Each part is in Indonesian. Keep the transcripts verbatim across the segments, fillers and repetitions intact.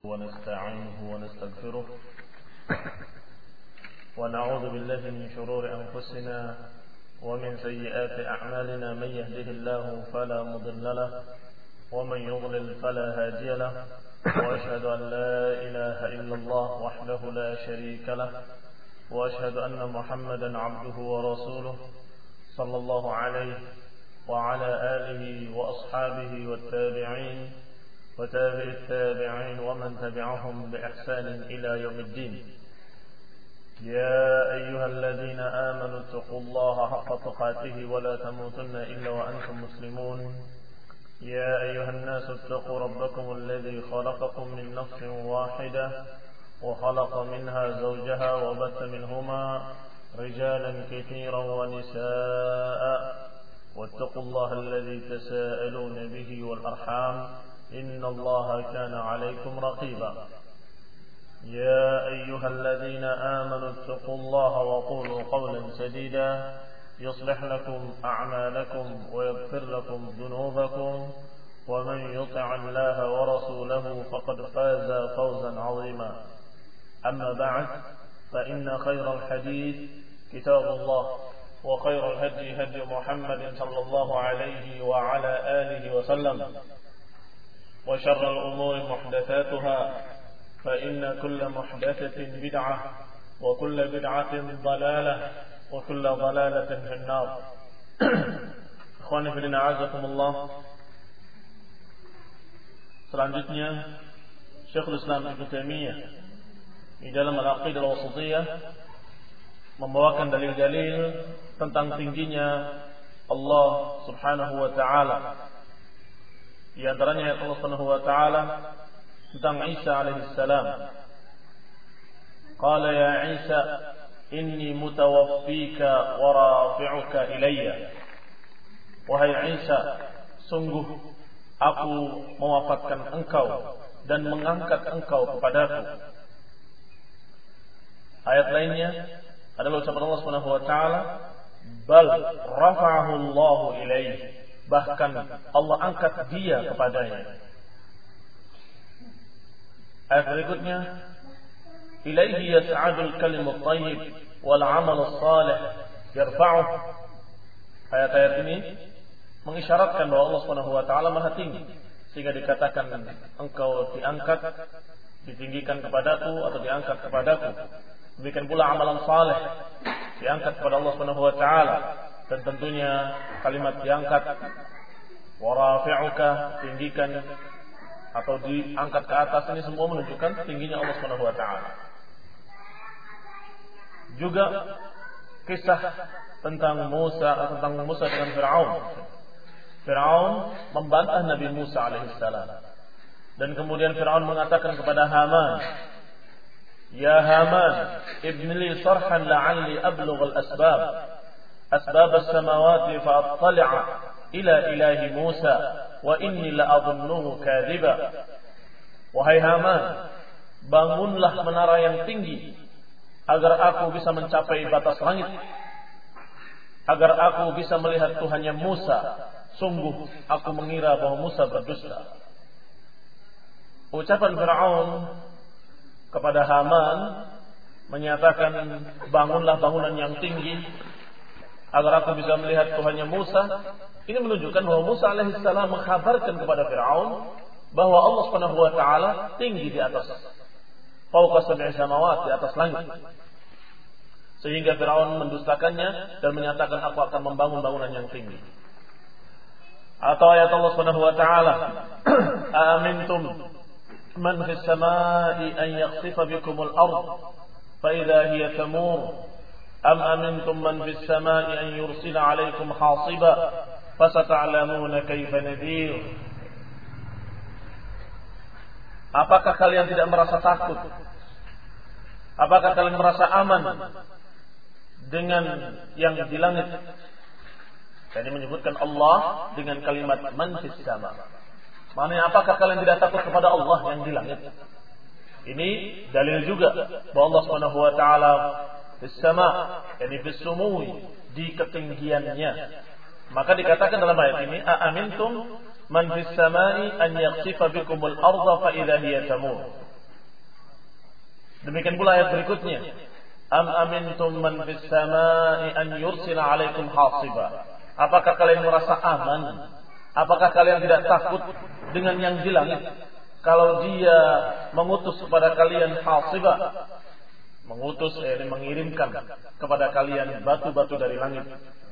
ونستعينه ونستغفره ونعوذ بالله من شرور أنفسنا ومن سيئات أعمالنا. من يهده الله فلا مضل له ومن يضلل فلا هادي له، وأشهد أن لا إله إلا الله وحده لا شريك له، وأشهد أن محمدا عبده ورسوله صلى الله عليه وعلى آله وأصحابه والتابعين وتابع التابعين ومن تبعهم بإحسان إلى يوم الدين. يا أيها الذين آمنوا اتقوا الله حق تقاته ولا تموتن إلا وأنتم مسلمون. يا أيها الناس اتقوا ربكم الذي خلقكم من نفس واحدة وخلق منها زوجها وبث منهما رجالا كثيرا ونساء، واتقوا الله الذي تساءلون به والأرحام إن الله كان عليكم رقيبا. يا أيها الذين آمنوا اتقوا الله وقولوا قولا سديدا يصلح لكم أعمالكم ويغفر لكم ذنوبكم، ومن يطع الله ورسوله فقد فاز فوزا عظيما. أما بعد، فإن خير الحديث كتاب الله، وخير الهدي هدي محمد صلى الله عليه وعلى آله وسلم، وشر الأمور محدثاتها، فإن كل محدثة بدعة وكل بدعة ضلالة وكل ضلالة في النار. Ikhwani fillah, a'azakumullah. Selanjutnya Syekhul Islam Ibnu Taimiyah di dalam Al-Aqidah Al-Wasithiyah membawakan dalil-dalil tentang tingginya Allah Subhanahu wa taala. Di antaranya Allah Subhanahu wa taala tentang Isa alaihi salam. Qala ya Isa inni mutawaffika wa rafi'uka ilayya. Wahai Isa, sungguh aku mewafatkan engkau dan mengangkat engkau kepadaku. Ayat lainnya adalah ucapan Allah Subhanahu wa taala, bal rafa'ahu Allahu ilaihi. Bahkan Allah angkat dia kepadanya. Ayat berikutnya, ilaihi yas'adul kalimut thayyib wal 'amalus salih yarfa'uh. Ayat-ayat ini mengisyaratkan bahwa Allah Subhanahu wa taala Maha tinggi, sehingga dikatakan engkau diangkat, ditinggikan kepadaku atau diangkat kepadaku. Demikian pula amalan saleh diangkat kepada Allah Subhanahu wa taala, dan tentunya kalimat diangkat wa rafi'uka, tinggikan atau diangkat ke atas, ini semua menunjukkan tingginya Allah Subhanahu wa taala. Juga kisah tentang Musa tentang Musa dengan Firaun. Firaun membantah Nabi Musa alaihissalam, dan kemudian Firaun mengatakan kepada Haman, ya Haman, ibni li sarhan la'alli ablugh al-asbab asbab as-samawati fa attali'a ila ilahi Musa wa inni la'adhunnuhu kadhiba. Wahai Haman, bangunlah menara yang tinggi agar aku bisa mencapai batas langit, agar aku bisa melihat Tuhannya Musa. Sungguh aku mengira bahwa Musa berdusta. Ucapan Firaun kepada Haman menyatakan, bangunlah bangunan yang tinggi agar aku bisa melihat Tuhannya Musa. Ini menunjukkan bahwa Musa alaihissalam mengkhabarkan kepada Firaun bahwa Allah Subhanahu wa taala tinggi di atas, fauqa sab'i samawat, di atas langit. Sehingga Firaun mendustakannya dan menyatakan, aku akan membangun bangunan yang tinggi. Atau ayat Allah Subhanahu wa taala, amintum man fis samai an yakhsifa bikumul ard fa idza hiya tamur am amintum man fis samai an yursila 'alaykum hasiba fasata'lamuna kaifa nadhir. Apakah kalian tidak merasa takut? Apakah kalian merasa aman dengan yang di langit? Jadi menyebutkan Allah dengan kalimat man fis sama. Maknanya, apakah kalian tidak takut kepada Allah yang di langit? Ini dalil juga bahwa Allah Subhanahu wa taala fis sama, yani fis sumui, di ketinggiannya. Maka dikatakan dalam ayat ini, a amintum man fis samai an yakhsifa bikumul ardha fa idza hiya tamur. Demikian pula ayat berikutnya, am amintum man fis samai an yursila 'alaikum hasiba. Apakah kalian merasa aman? Apakah kalian tidak takut dengan yang di langit kalau dia mengutus kepada kalian hasiba, mengutus eh, mengirimkan kepada kalian batu-batu dari langit.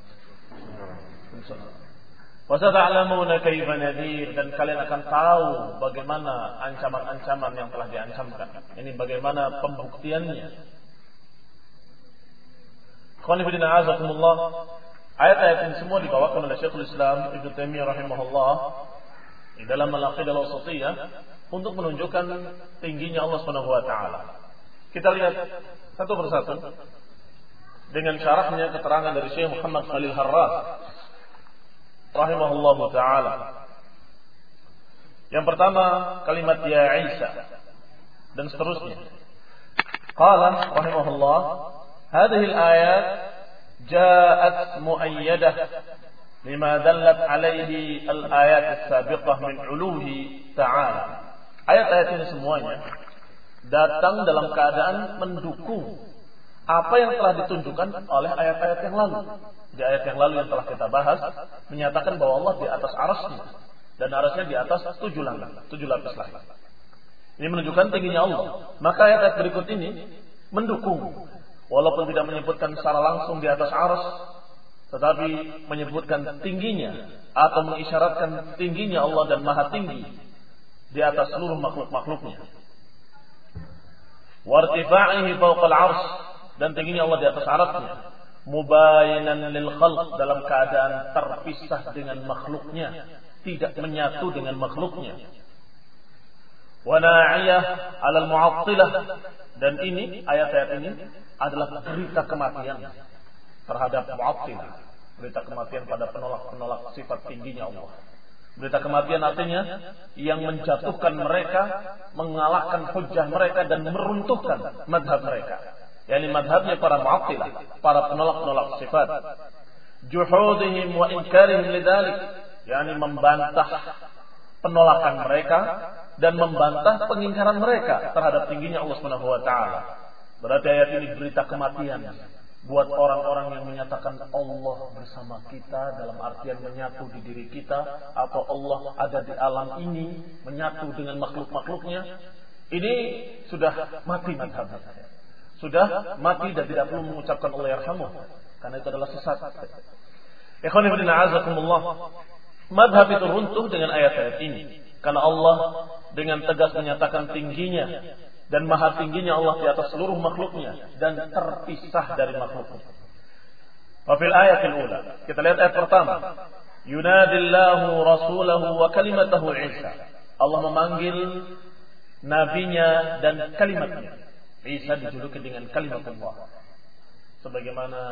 Wasata'lamuna kaifa nadhir, dan kalian akan tahu bagaimana ancaman-ancaman yang telah diancamkan. Ini bagaimana pembuktiannya. Khonifidina azakumullah. Ayat-ayat ini semua dibawakan oleh Syekhul Islam Ibnu Taimiyah rahimahullah di dalam Al-Aqidah Al-Wasithiyah untuk menunjukkan tingginya Allah Subhanahu wa taala. Kita lihat satu persatu dengan syarahnya keterangan dari Syekh Muhammad Khalil Harras rahimahullah taala. Yang pertama kalimat ya Isa dan seterusnya. Qala rahimahullah, hadhihi al-ayat ja'at mu'ayyadah lima dallat alaihi al-ayat as-sabiqah min uluhi ta'ala. Ayat-ayat ini semuanya datang dalam keadaan mendukung apa yang telah ditunjukkan oleh ayat-ayat yang lalu. Di ayat yang lalu yang telah kita bahas menyatakan bahwa Allah di atas arasnya, dan arasnya di atas tujuh langit, tujuh lapis langit. Ini menunjukkan tingginya Allah. Maka ayat-ayat berikut ini mendukung, walaupun tidak menyebutkan secara langsung di atas aras, tetapi menyebutkan tingginya atau mengisyaratkan tingginya Allah dan maha tinggi di atas seluruh makhluk-makhluknya. Wartifa'ihi fawqal arsy, dan tingginya Allah di atas arasnya. Mubayinan lil khalq, dalam keadaan terpisah dengan makhluknya, tidak menyatu dengan makhluknya. Wa na'iyah 'alal mu'attilah, dan ini ayat-ayat ini adalah berita kematian terhadap mu'attilah, berita kematian pada penolak-penolak sifat tingginya Allah. Berita kematian artinya yang menjatuhkan mereka, mengalahkan hujjah mereka dan meruntuhkan madhab mereka. Yani madhabnya para mu'attilah, para penolak-penolak sifat. Juhudihim wa inkarihim lidzalik, yani membantah penolakan mereka dan membantah pengingkaran mereka terhadap tingginya Allah Subhanahu wa taala. Berarti ayat ini berita kematian buat orang-orang yang menyatakan Allah bersama kita, dalam artian menyatu di diri kita, atau Allah ada di alam ini menyatu dengan makhluk-makhluknya. Ini sudah mati madhabnya, sudah mati dan tidak perlu mengucapkan Allah yarhamuh, karena itu adalah sesat. Ikhwan fillah a'azakumullah, madhab itu runtuh dengan ayat-ayat ini, karena Allah dengan tegas menyatakan tingginya dan maha tingginya Allah di atas seluruh makhluknya dan terpisah dari makhluknya. Wa fil ayatil ula, kita lihat ayat pertama, yunadillahu rasulahu wa kalimatahu Isa. Allah memanggil nabinya dan kalimatnya. Isa dijuluki dengan kalimat Allah, sebagaimana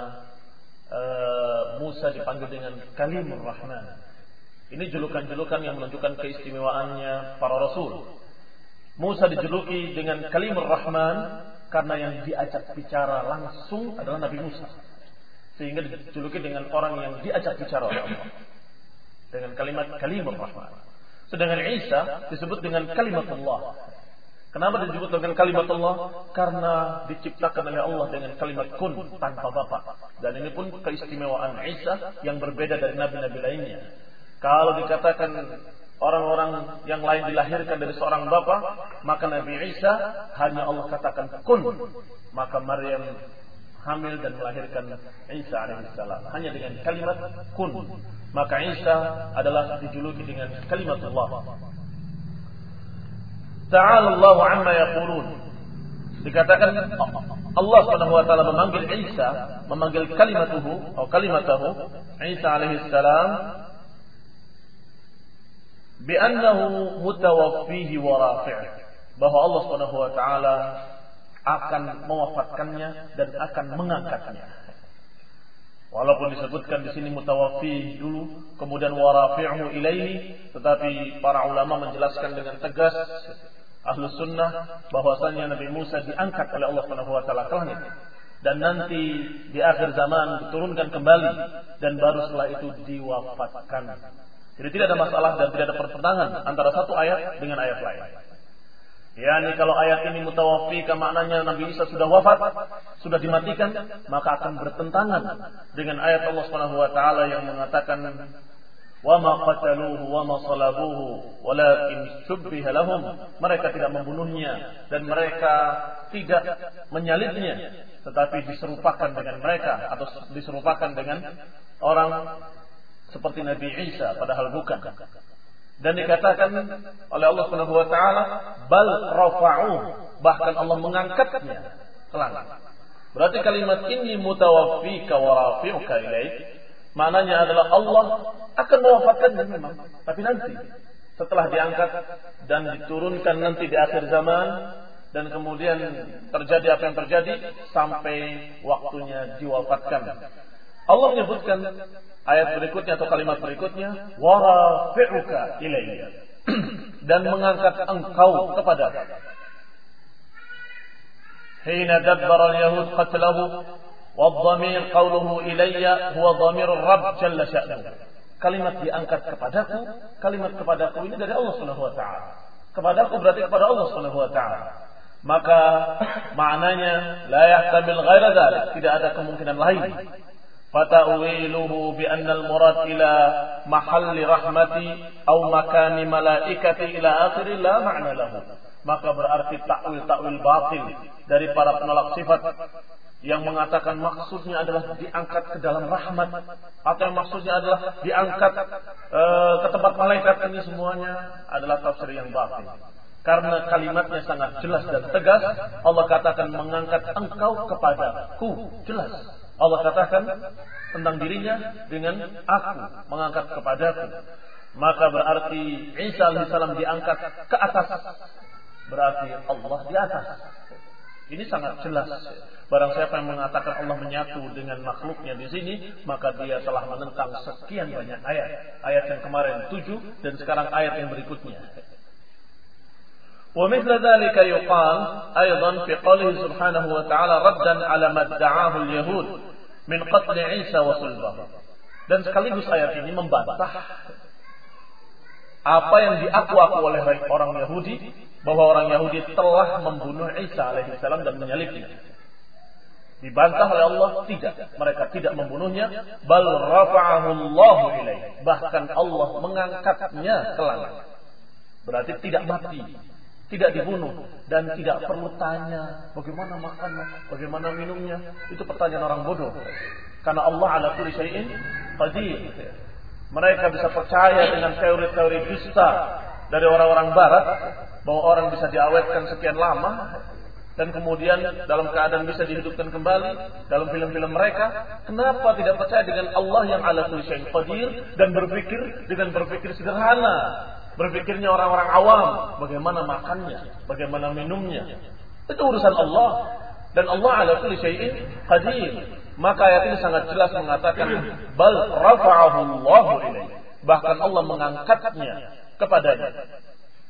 uh, Musa dipanggil dengan kalimur rahman. Ini julukan-julukan yang menunjukkan keistimewaannya para rasul. Musa dijuluki dengan kalimur rahman karena yang diajak bicara langsung adalah Nabi Musa, sehingga dijuluki dengan orang yang diajak bicara oleh Allah dengan kalimat kalimur rahman. Sedangkan Isa disebut dengan kalimat Allah. Kenapa disebut dengan kalimat Allah? Karena diciptakan oleh Allah dengan kalimat kun, tanpa bapa. Dan ini pun keistimewaan Isa yang berbeda dari nabi-nabi lainnya. Kalau dikatakan orang-orang yang lain dilahirkan dari seorang bapa, maka Nabi Isa hanya Allah katakan kun, maka Maryam hamil dan melahirkan Isa alaihissalam hanya dengan kalimat kun. Maka Isa adalah dijuluki dengan kalimat Allah. Ta'ala Allahu amma yaqulun. Dikatakan Allah Subhanahu wa taala memanggil Isa, memanggil kalimatuhu atau kalimatahu Isa alaihissalam bi'annahu mutawaffihi wa rafi'ih, bahwa Allah Subhanahu wa taala akan mewafatkannya dan akan mengangkatnya. Walaupun disebutkan di sini mutawaffi dulu, kemudian wa rafi'uhu ilaihi, tetapi para ulama menjelaskan dengan tegas, Ahlus Sunnah, bahwasanya Nabi Musa diangkat oleh Allah Subhanahu wa taala ke langit dan nanti di akhir zaman diturunkan kembali dan baru setelah itu diwafatkan. Jadi tidak ada masalah dan tidak ada pertentangan antara satu ayat dengan ayat lain. Yani kalau ayat ini mutawaffika maknanya Nabi Isa sudah wafat, sudah dimatikan, maka akan bertentangan dengan ayat Allah Subhanahu wa taala yang mengatakan wa ma qataluhu wa ma salabuhu walakin syubbiha lahum. Mereka tidak membunuhnya dan mereka tidak menyalibnya, tetapi diserupakan dengan mereka atau diserupakan dengan orang seperti Nabi Isa, padahal bukan. Dan dikatakan oleh Allah Subhanahu wa taala bal rafa'u, bahkan Allah mengangkatnya ke langit. Berarti kalimat ini mutawaffika wa rafi'uka ilaik, maknanya adalah Allah akan mewafatkannya memang, tapi nanti setelah diangkat dan diturunkan nanti di akhir zaman, dan kemudian terjadi apa yang terjadi sampai waktunya diwafatkan. Allah menyebutkan ayat berikutnya atau kalimat berikutnya wa rafi'uka ilayya, dan mengangkat engkau kepada. Hina dabbara al-yahud qatlahu wa dhamir qawluhu ilayya huwa dhamir Rabb jalla sya'nuhu. Kalimat diangkat kepadaku, kalimat kepadaku ini dari Allah Subhanahu wa taala. Kepadaku berarti kepada Allah Subhanahu wa taala. Maka maknanya la yahtamil ghaira dzalik, tidak ada kemungkinan lain. Fata'wiluhu bi anna al-murad ila mahalli rahmati aw makani malaikati ila akhir la ma'na lahu. Maka berarti takwil-takwil batil dari para penolak sifat yang mengatakan maksudnya adalah diangkat ke dalam rahmat, atau yang maksudnya adalah diangkat e, ke tempat malaikat, ini semuanya adalah tafsir yang batil. Karena kalimatnya sangat jelas dan tegas. Allah katakan mengangkat engkau kepadaku, jelas. Allah katakan tentang dirinya dengan aku, mengangkat kepadaku. Maka berarti Isa alaihissalam diangkat ke atas, berarti Allah di atas. Ini sangat jelas. Barang siapa yang mengatakan Allah menyatu dengan makhluknya di sini, maka dia telah menentang sekian banyak ayat. Ayat yang kemarin tujuh dan sekarang ayat yang berikutnya. Wa mithla dzalika yuqal aidan fi qoulihi subhanahu wa ta'ala raddan 'ala ma da'ahu al-yahud min qatl Isa wa sulbah. Dan sekaligus ayat ini membantah apa yang diaku-aku oleh orang Yahudi, bahwa orang Yahudi telah membunuh Isa alaihissalam dan menyalibnya. Dibantah oleh Allah, tidak, mereka tidak membunuhnya, bal rafa'ahu Allahu ilaihi, bahkan Allah mengangkatnya ke langit. Berarti tidak mati, tidak dibunuh, dan tidak perlu tanya bagaimana makannya, bagaimana minumnya. Itu pertanyaan orang bodoh. Karena Allah ala kulli syai'in qadir. Mereka bisa percaya dengan teori-teori dusta dari orang-orang barat, bahwa orang bisa diawetkan sekian lama dan kemudian dalam keadaan bisa dihidupkan kembali dalam film-film mereka. Kenapa tidak percaya dengan Allah yang ala kulli syai'in qadir dan berpikir dengan berpikir sederhana, berpikirnya orang-orang awam, bagaimana makannya, bagaimana minumnya. Itu urusan Allah, dan Allah ala kulli syai'in qadir. Maka ayat ini sangat jelas mengatakan bal rafa'ahu Allahu ilaihi, bahkan Allah mengangkatnya kepadanya.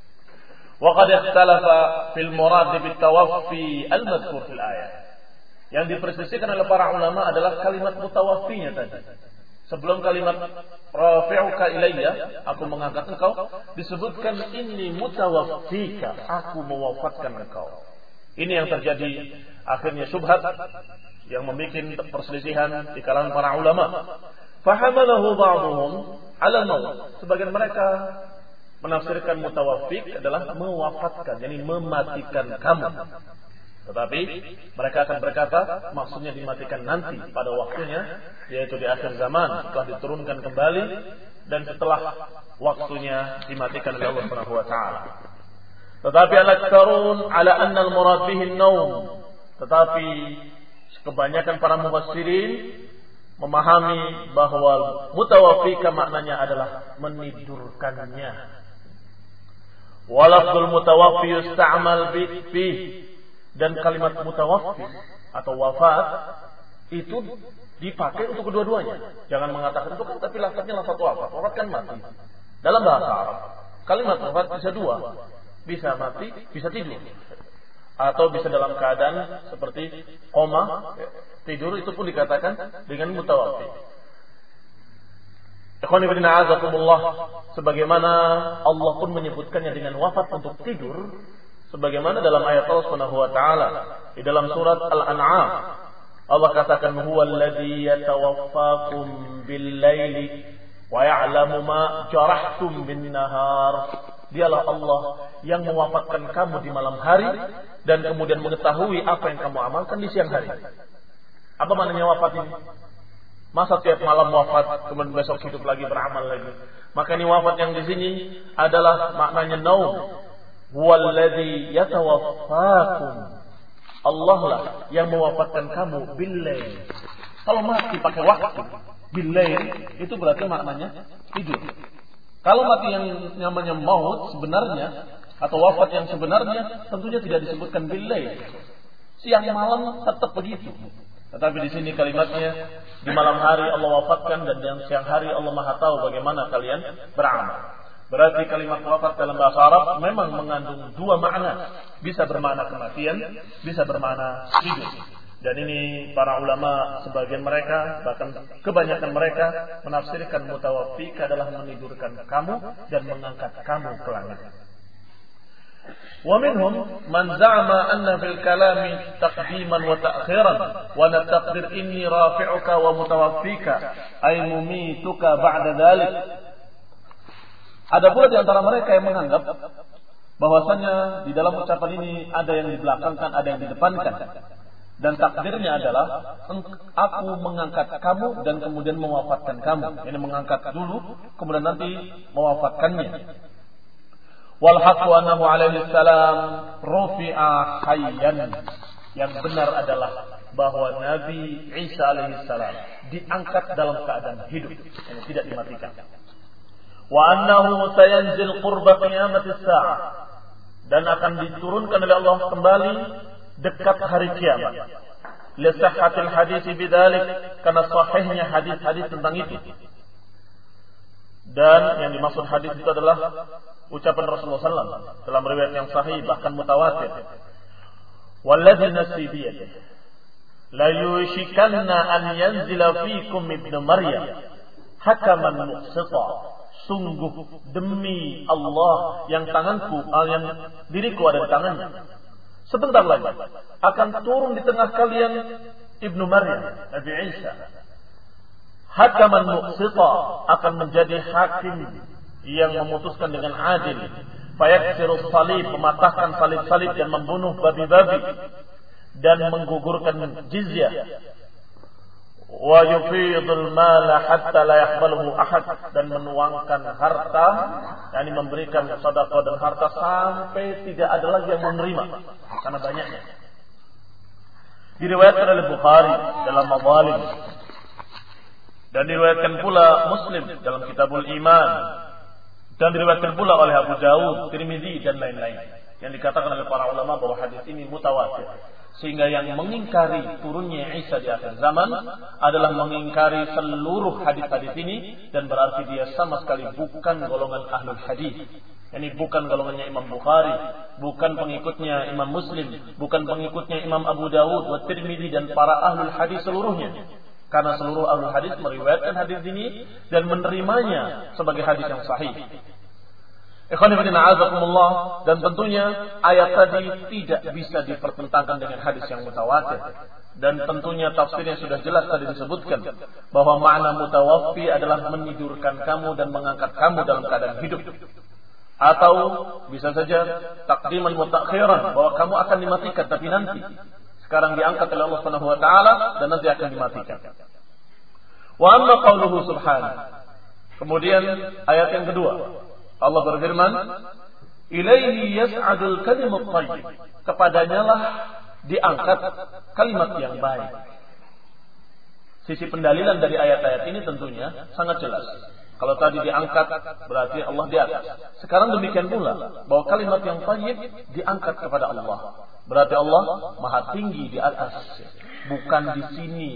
Wa qad ikhtalafa fil murad bit tawaffi al-madhkur fil ayat. Yang diperselisihkan oleh para ulama adalah kalimat mutawaffinya tadi. Sebelum kalimat rafi'uka ilayya, aku mengangkat engkau, disebutkan ini mutawaffika, aku mewafatkan engkau. Ini yang terjadi akhirnya syubhat yang membuat perselisihan di kalangan para ulama. Fahamalahu ba'dhum 'ala al-maut. Sebagian mereka menafsirkan mutawaffik adalah mewafatkan, yakni mematikan kamu. Tetapi mereka akan berkata maksudnya dimatikan nanti pada waktunya, yaitu di akhir zaman setelah diturunkan kembali dan setelah waktunya dimatikan oleh Allah Subhanahu wa taala. Tetapi al-aktsarun ala anna al-murad bihi an-naum. Tetapi kebanyakan para mufassirin memahami bahwa mutawaffika maknanya adalah menidurkannya. Walafzul mutawaffi yusta'mal fi, dan kalimat mutawaffi atau wafat itu dipakai untuk kedua-duanya. Jangan mengatakan itu kan tapi lafaznya lafaz wafat. Wafat kan mati. Dalam bahasa Arab, kalimat wafat bisa dua. Bisa mati, bisa tidur. Atau bisa dalam keadaan seperti koma, tidur, itu pun dikatakan dengan mutawaffi. Ikhwan fillah a'azakumullah, sebagaimana Allah pun menyebutkannya dengan wafat untuk tidur, Sebagaimana dalam ayat Allah Subhanahu wa taala di dalam surat Al-An'am, Allah katakan huwallazi yatawaffakum bil-laili wa ya'lamu ma jarahtum bin-nahar. Dialah Allah yang mewafatkan kamu di malam hari dan kemudian mengetahui apa yang kamu amalkan di siang hari. Apa maknanya wafat ini? Masa tiap malam wafat kemudian besok hidup lagi beramal lagi? Maka ini wafat yang di sini adalah maknanya naum. Huwallazi yatawaffakum. Allah lah yang mewafatkan kamu bil-lail. Kalau mati pakai waktu bil-lail itu berarti maknanya tidur. Kalau mati yang namanya maut sebenarnya atau wafat yang sebenarnya tentunya tidak disebutkan bil-lail. Siang malam tetap begitu. Tetapi di sini kalimatnya di malam hari Allah wafatkan dan di siang hari Allah Maha tahu bagaimana kalian beramal. Berarti kalimat wafat dalam bahasa Arab memang mengandung dua makna. Bisa bermakna kematian, bisa bermakna hidup. Dan ini para ulama sebagian mereka, bahkan kebanyakan mereka menafsirkan mutawaffika adalah menidurkan kamu dan mengangkat kamu ke langit. Wa minhum man za'ama anna fil kalami taqdiman wa ta'khiran wa nataqdir inni rafi'uka wa mutawaffika ay mumituka ba'da dhalik. Ada pula di antara mereka yang menganggap bahwasanya di dalam ucapan ini ada yang dibelakangkan, ada yang didepankan. Dan takdirnya adalah aku mengangkat kamu dan kemudian mewafatkan kamu. Ini mengangkat dulu, kemudian nanti mewafatkannya. Wal haqqu annahu alaihi salam rufi'a hayyan. Yang benar adalah bahwa Nabi Isa alaihi salam diangkat dalam keadaan hidup, yang tidak dimatikan. Wa annahu sayanzil qurba qiyamatis sa'ah, dan akan diturunkan oleh Allah kembali dekat hari kiamat. Li sihhatil hadits bidzalik, karena sahihnya hadis-hadis tentang itu. Dan yang dimaksud hadis itu adalah ucapan Rasulullah sallallahu alaihi wasallam dalam riwayat yang sahih bahkan mutawatir. Walladzi nafsi biyadihi la yushikanna an yanzila fikum ibnu Maryam hakaman muqsita. Sungguh demi Allah yang tanganku, yang diriku ada di tangannya, sebentar lagi akan turun di tengah kalian Ibnu Maryam, Nabi Isa. Hakaman muqsita, akan menjadi hakim yang memutuskan dengan adil. Fayaksiru salib, mematahkan salib-salib dan membunuh babi-babi dan menggugurkan jizyah. Wa yufidul mala hatta la yaqbaluhu ahad, dan menuangkan harta, yakni memberikan sedekah dan harta sampai tidak ada lagi yang menerima karena banyaknya. Diriwayatkan oleh Bukhari dalam Mawalim, dan diriwayatkan pula Muslim dalam Kitabul Iman, dan diriwayatkan pula oleh Abu Dawud, Tirmizi dan lain-lain. Yang dikatakan oleh para ulama bahwa hadis ini mutawatir. Sehingga yang mengingkari turunnya Isa di akhir zaman adalah mengingkari seluruh hadis-hadis ini, dan berarti dia sama sekali bukan golongan ahlul hadis. Ini bukan golongannya Imam Bukhari, bukan pengikutnya Imam Muslim, bukan pengikutnya Imam Abu Dawud, wa Tirmidzi dan para ahlul hadis seluruhnya. Karena seluruh ahlul hadis meriwayatkan hadis ini dan menerimanya sebagai hadis yang sahih. Ikhwan fillah a'azakumullah, dan tentunya ayat tadi tidak bisa dipertentangkan dengan hadis yang mutawatir. Dan tentunya tafsirnya sudah jelas tadi disebutkan bahwa makna mutawaffi adalah menidurkan kamu dan mengangkat kamu dalam keadaan hidup. Atau bisa saja takdiman wa ta'khiran, bahwa kamu akan dimatikan tapi nanti. Sekarang diangkat oleh Allah Subhanahu wa taala dan nanti akan dimatikan. Wa amma qauluhu subhanahu. Kemudian ayat yang kedua, Allah berfirman, ilaihi yas'adul kalimut thayyib, kepadanya lah diangkat kalimat yang baik. Sisi pendalilan dari ayat-ayat ini tentunya sangat jelas. Kalau tadi diangkat berarti Allah di atas. Sekarang demikian pula bahwa kalimat yang thayyib diangkat kepada Allah. Berarti Allah Maha tinggi di atas, bukan di sini.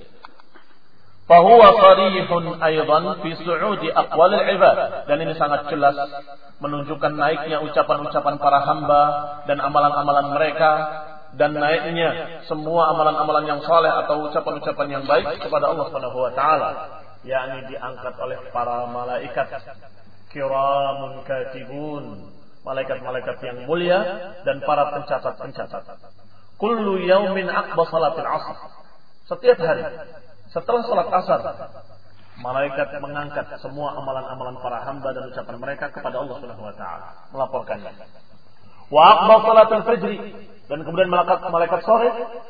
Fahuwa sarihun aydan fi su'udi aqwalil ibad, dan ini sangat jelas menunjukkan naiknya ucapan-ucapan para hamba dan amalan-amalan mereka, dan naiknya semua amalan-amalan yang saleh atau ucapan-ucapan yang baik kepada Allah Subhanahu wa taala, yakni diangkat oleh para malaikat kiramun katibun malaikat-malaikat yang mulia dan para pencatat-pencatat. Kullu yaumin aqba salatil asr. Setiap hari setelah salat asar, malaikat mengangkat semua amalan-amalan para hamba dan ucapan mereka kepada Allah Subhanahu wa taala, melaporkannya. Wa aqba salatul fajr, dan kemudian malaikat malaikat sore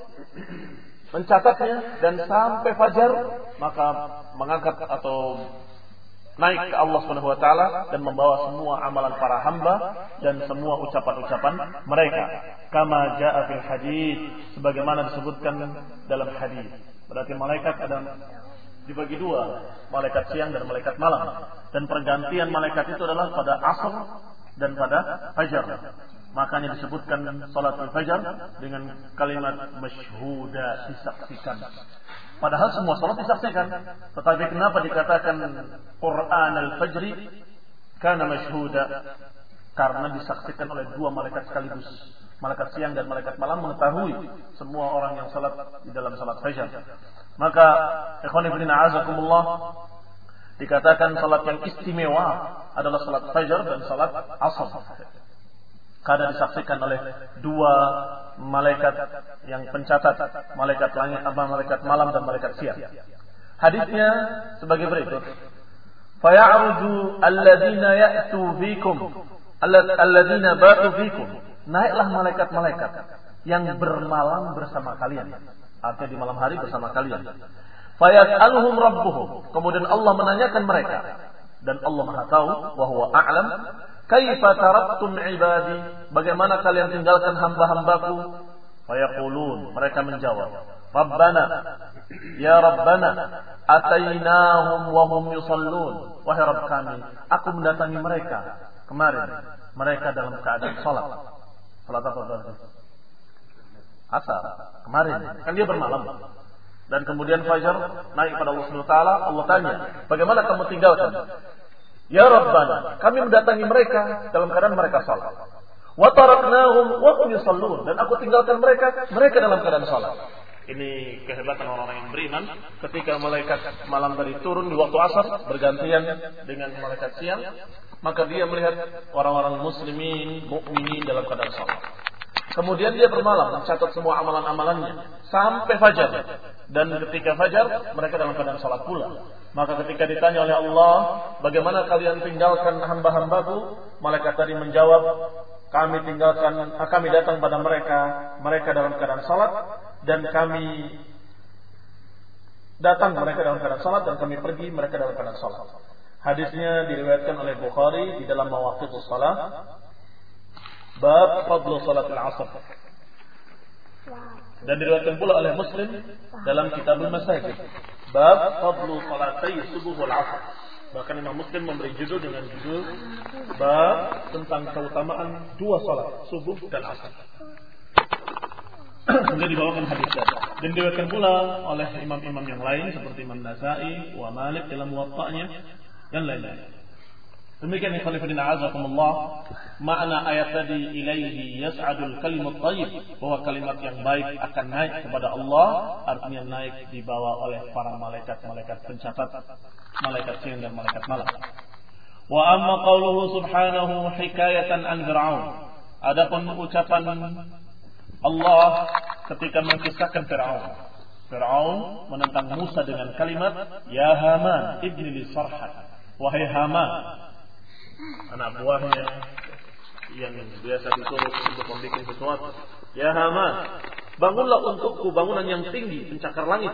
mencatatnya, dan sampai fajar maka mengangkat atau naik ke Allah Subhanahu wa taala dan membawa semua amalan para hamba dan semua ucapan-ucapan mereka. Kama jaa fil hadis, sebagaimana disebutkan dalam hadis. Berarti malaikat ada dibagi dua, malaikat siang dan malaikat malam. Dan pergantian malaikat itu adalah pada asar dan pada fajar. Makanya disebutkan salatul fajar dengan kalimat masyhuda, disaksikan. Padahal semua salat disaksikan. Tetapi kenapa dikatakan Quran al-Fajri kana masyhuda? Karena disaksikan oleh dua malaikat sekaligus. Malaikat siang dan malaikat malam mengetahui semua orang yang salat di dalam salat fajar. Maka ikhwan fillah a'azakumullah, dikatakan salat yang istimewa adalah salat fajar dan salat asar. Karena disaksikan oleh dua malaikat yang pencatat, malaikat langit, malaikat malam dan malaikat siang. Hadisnya sebagai berikut: Faya'ruju alladhina ya'tu fikum alladhina batu fikum. Naiklah malaikat-malaikat yang bermalam bersama kalian. Artinya di malam hari bersama kalian. Fayas'aluhum rabbuhum. Kemudian Allah menanyakan mereka, dan Allah Maha tahu, wa huwa a'lam. Kaifa taraktum ibadi? Bagaimana kalian tinggalkan hamba-hambaku? Fayaqulun, mereka menjawab, Rabbana, ya Rabbana, atainahum wa hum yusallun. Wahai Rabb kami, aku mendatangi mereka kemarin, mereka dalam keadaan salat. Salat apa berarti? Asar. Kemarin kan dia bermalam. Dan kemudian fajar naik pada Allah Subhanahu wa taala. Allah tanya, bagaimana kamu tinggalkan? Ya Rabbana, kami mendatangi mereka dalam keadaan mereka salat. Wa taraknahum wa hum yusallun, dan aku tinggalkan mereka, mereka dalam keadaan salat. Ini kehebatan orang-orang yang beriman. Ketika malaikat malam tadi turun di waktu asar bergantian dengan malaikat siang, maka dia melihat orang-orang muslimin, mukminin dalam keadaan salat. Kemudian dia bermalam mencatat semua amalan-amalannya sampai fajar. Dan ketika fajar mereka dalam keadaan salat pula. Maka ketika ditanya oleh Allah, bagaimana kalian tinggalkan hamba-hambaku? Malaikat tadi menjawab, kami tinggalkan, kami datang pada mereka, mereka dalam keadaan salat, dan kami datang mereka dalam keadaan salat, dan kami pergi mereka dalam keadaan salat. Hadisnya diriwayatkan oleh Bukhari di dalam Mawaqithus Shalah, bab fadlu salatul asr. Dan diriwayatkan pula oleh Muslim dalam Kitabul Masajid, bab fadlu salatai subuh wal asr. Bahkan Imam Muslim memberi judul dengan judul bab tentang keutamaan dua salat, subuh dan asar. Kemudian dibawakan hadisnya. Dan diriwayatkan pula oleh imam-imam yang lain seperti Imam Nasa'i wa Malik dalam Muwatta'nya dan lain-lain. Demikian ikhwan fillah a'azakumullah, makna ayat tadi ilaihi yas'adul kalimut thayyib, bahwa kalimat yang baik akan naik kepada Allah, artinya naik dibawa oleh para malaikat-malaikat pencatat, malaikat siang dan malaikat malam. Wa amma qauluhu subhanahu hikayatan an Fir'aun. Adapun ucapan Allah ketika mengisahkan Fir'aun. Fir'aun menentang Musa dengan kalimat, ya Haman ibni li sarhan. Wahai Haman, anak buahnya yang biasa disuruh untuk membuat sesuatu. Ya Haman, bangunlah untukku bangunan yang tinggi pencakar langit.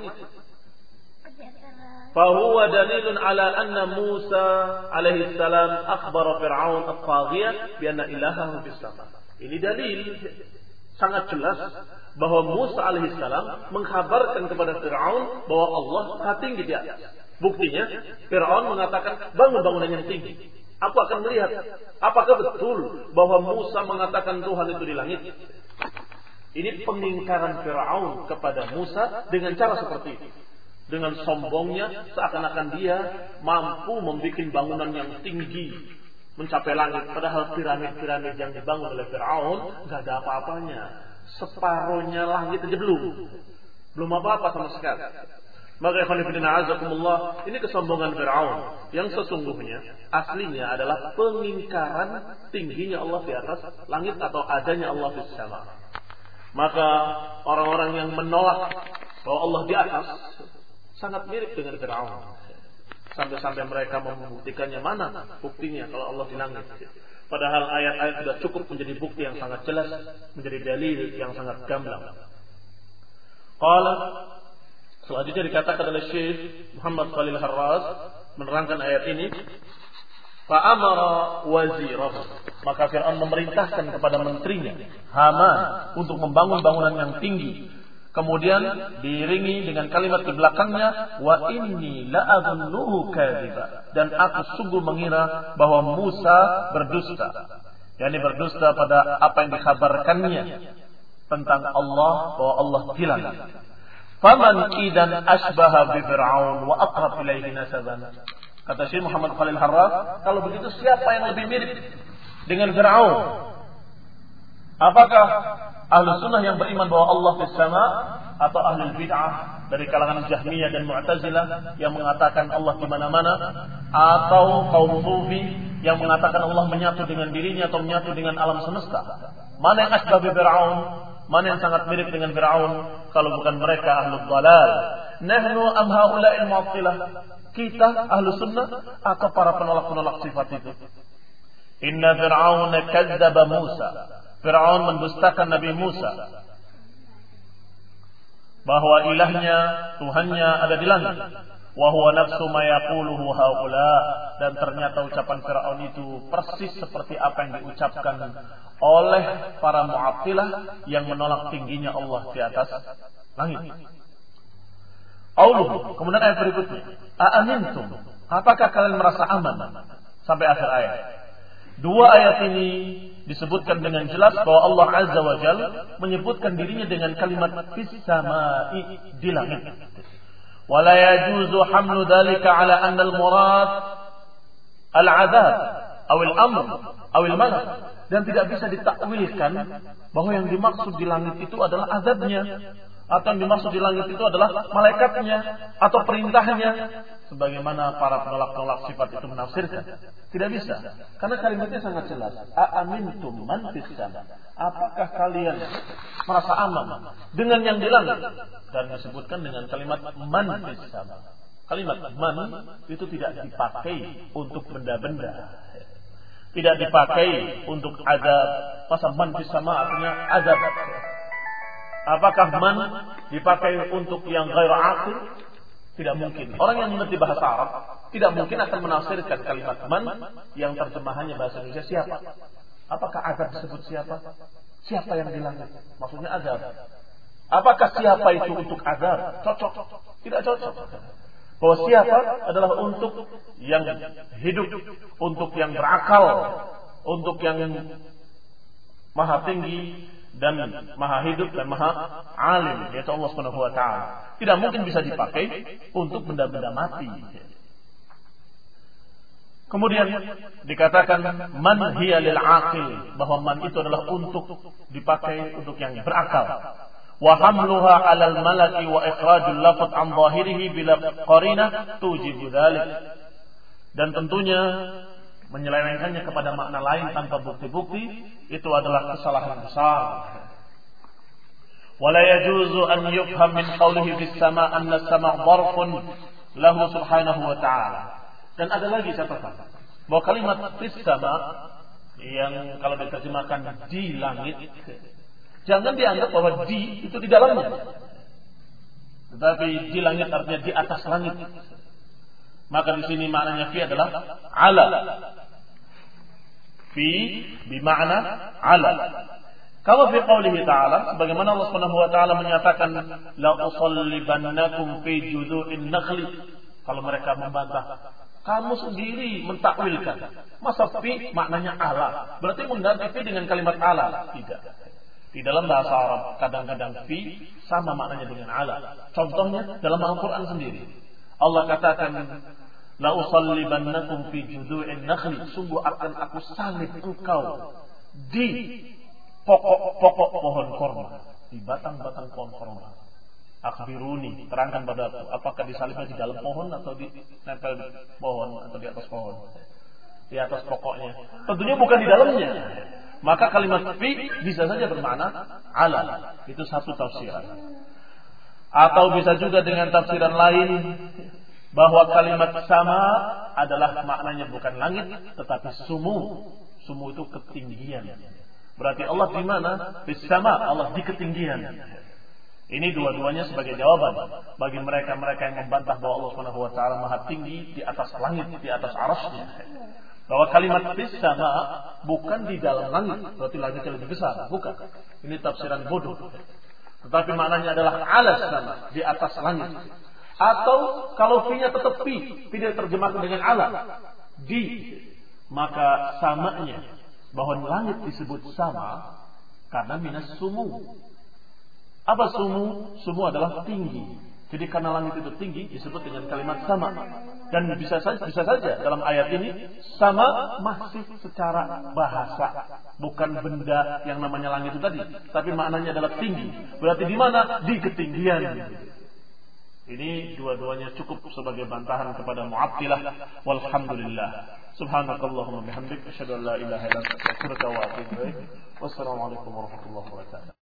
Fahuwa dalilun ala anna Musa alaihi salam akhbara Fir'aun at-taghiyah bi anna ilahahu fis sama. Ini dalil sangat jelas bahwa Musa alaihi salam mengkhabarkan kepada Fir'aun bahwa Allah Maha tinggi di atas. Buktinya Fir'aun mengatakan bangun bangunan yang tinggi. Aku akan melihat apakah betul bahwa Musa mengatakan Tuhan itu di langit. Ini pengingkaran Fir'aun kepada Musa dengan cara seperti itu. Dengan sombongnya seakan-akan dia mampu membuat bangunan yang tinggi mencapai langit. Padahal piramid-piramid yang dibangun oleh Fir'aun gak ada apa-apanya. Separuhnya langit aja belum. Belum apa-apa sama sekali. Maka ikhwan fillah azakumullah, ini kesombongan Fir'aun yang sesungguhnya aslinya adalah pengingkaran tingginya Allah di atas langit atau adanya Allah di sama. Maka orang-orang yang menolak bahwa Allah di atas sangat mirip dengan Fir'aun. Sampai-sampai mereka membuktikannya, mana buktinya kalau Allah di langit. Padahal ayat-ayat sudah cukup menjadi bukti yang sangat jelas, menjadi dalil yang sangat gamblang. Qala, selanjutnya dikatakan oleh Syekh Muhammad Khalil Harras menerangkan ayat ini, fa'amara wazirahu, maka Fir'aun memerintahkan kepada menterinya Haman untuk membangun bangunan yang tinggi. Kemudian diiringi dengan kalimat di belakangnya, wa inni la'adhunnuhu kadziba, dan aku sungguh mengira bahwa Musa berdusta. yakni berdusta pada apa yang dikabarkannya tentang Allah, bahwa Allah hilang. Faman idan asbaha bi Fir'aun wa aqrab ilaihi nasaban. Kata Syekh Muhammad Khalil Harras, kalau begitu siapa yang lebih mirip dengan Fir'aun? Apakah ahlu sunnah yang beriman bahwa Allah fis sama, atau ahli bid'ah dari kalangan Jahmiyah dan Mu'tazilah yang mengatakan Allah di mana-mana, atau kaum sufi yang mengatakan Allah menyatu dengan dirinya atau menyatu dengan alam semesta? Mana yang asbah bi Fir'aun? Mana yang sangat mirip dengan Fir'aun kalau bukan mereka ahlul dhalal? Nahnu am haula'il mu'attilah? Kita ahlu sunnah atau para penolak-penolak sifat itu? Inna Fir'aun kadzdzaba Musa. Fir'aun mendustakan Nabi Musa bahwa ilahnya, Tuhannya ada di langit. Wa huwa nafsu ma yaquluhu haula, dan ternyata ucapan Fir'aun itu persis seperti apa yang diucapkan oleh para mu'attilah yang menolak tingginya Allah di atas langit. Qauluhu, kemudian ayat berikutnya, a'amintum, apakah kalian merasa aman? Sampai akhir ayat. Dua ayat ini disebutkan dengan jelas bahwa Allah Azza wa Jalla menyebutkan dirinya dengan kalimat fis samai, di langit. Wala yajuzu hamlu dzalika ala anna al-murad al-'adzab aw al-amr aw al-malak, dan tidak bisa ditakwilkan bahwa yang dimaksud di langit itu adalah azabnya, atau yang dimaksud di langit itu adalah malaikatnya atau perintahnya, sebagaimana para penolak-penolak sifat itu menafsirkan. Tidak bisa, karena kalimatnya sangat jelas. A'amintum man fis sama, apakah kalian merasa aman dengan yang di langit? Dan disebutkan dengan kalimat man fis sama. Kalimat man itu tidak dipakai untuk benda-benda, tidak dipakai untuk azab. Masa man fis sama artinya azab? Apakah man dipakai untuk yang ghairu aqil? Tidak mungkin. Orang yang mengerti bahasa Arab tidak mungkin akan menafsirkan kalimat man yang terjemahannya bahasa Indonesia siapa. Apakah azab disebut siapa? Siapa yang di langit? Maksudnya azab. Apakah siapa itu untuk azab? Cocok? Tidak cocok. Bahwa siapa adalah untuk yang hidup, untuk yang berakal, untuk yang maha tinggi dan maha hidup dan maha alim, yaitu Allah Subhanahu wa taala. Tidak mungkin bisa dipakai untuk benda-benda mati. Kemudian dikatakan man hiya lil aqil, bahwa man itu adalah untuk dipakai untuk yang berakal. Wa hamluha 'alal malaki wa ikhrajul lafz an zahirihi bila qarinah tujibu dzalik. Dan tentunya menyelewengkannya kepada makna lain tanpa bukti-bukti itu adalah kesalahan besar. Wala yajuzu an yufham min qawlihi fis sama' anna as-sama' dharfun lahu subhanahu wa ta'ala. Dan ada lagi catatan bahwa kalimat fis sama' yang kalau diterjemahkan di langit, jangan dianggap bahwa di itu di dalamnya. Tetapi di langit artinya di atas langit. Maka di sini maknanya fi adalah ala. Fi bermakna ala. Kalau fi qaulihi ta'ala, sebagaimana Allah Subhanahu wa taala menyatakan la usallibannakum fi judu'in nakhli. Kalau mereka membantah, kamu sendiri mentakwilkan. Masa fi maknanya ala? Berarti mengganti fi dengan kalimat ala? Tidak. Di dalam bahasa Arab kadang-kadang fi sama maknanya dengan ala. Contohnya dalam Al-Qur'an sendiri. Allah katakan la usallibannakum fi judu'in nakhli, sungguh akan aku salib engkau di pokok-pokok pohon korma, di batang-batang pohon korma. Akhbiruni, terangkan padaku, apakah disalibnya di dalam pohon atau di nempel di pohon atau di atas pohon? Di atas pokoknya. Tentunya bukan di dalamnya. Maka kalimat fi bisa saja bermakna ala. Itu satu tafsiran. Atau bisa juga dengan tafsiran lain bahwa kalimat sama adalah maknanya bukan langit tetapi sumu. Sumu itu ketinggian. Berarti Allah di mana? Di sama, Allah di ketinggian. Ini dua-duanya sebagai jawaban bagi mereka-mereka yang membantah bahwa Allah Subhanahu wa taala Maha tinggi di atas langit, di atas arasy-Nya. Bahwa kalimat fis sama bukan di dalam langit, berarti langitnya lebih besar, bukan. Ini tafsiran bodoh. Tetapi maknanya adalah alas sama, di atas langit. Atau kalau fi-nya tetap fi, tidak terjemahkan dengan ala, di, maka samanya bahwa langit disebut sama karena minas sumu. Apa sumu? Sumu adalah tinggi. Jadi karena langit itu tinggi disebut dengan kalimat sama. Dan bisa saja, bisa saja dalam ayat ini sama masih secara bahasa, bukan benda yang namanya langit itu tadi, tapi maknanya adalah tinggi. Berarti di mana? Di ketinggian. Ini dua-duanya cukup sebagai bantahan kepada Mu'attilah. Walhamdulillah. Subhanakallahumma bihamdik asyhadu an la ilaha illa anta astaghfiruka wa atubu ilaik. Wassalamualaikum warahmatullahi wabarakatuh.